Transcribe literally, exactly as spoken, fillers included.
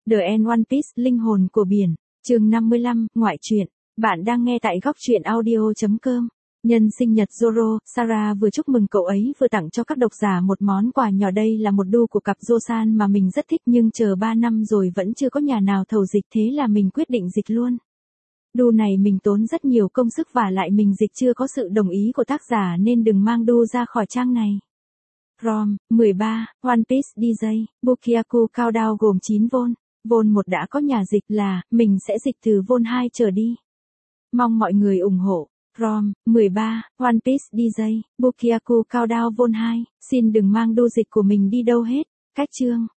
The End One Piece, linh hồn của biển, chương năm mươi lăm, ngoại truyện. Bạn đang nghe tại góc truyện audio chấm com. Nhân sinh nhật Zoro, Sarah vừa chúc mừng cậu ấy vừa tặng cho các độc giả một món quà nhỏ. Đây là một đu của cặp Josan mà mình rất thích, nhưng chờ ba năm rồi vẫn chưa có nhà nào thầu dịch, thế là mình quyết định dịch luôn. Đu này mình tốn rất nhiều công sức và lại mình dịch chưa có sự đồng ý của tác giả nên đừng mang đu ra khỏi trang này. ROM, mười ba, One Piece đi jay, Bukyaku Countdown gồm chín vôn. Vôn một đã có nhà dịch là, mình sẽ dịch từ vôn hai trở đi. Mong mọi người ủng hộ. ROM, mười ba, One Piece đi jay, Bukyaku Countdown vôn hai, xin đừng mang đu dịch của mình đi đâu hết. Cách chương.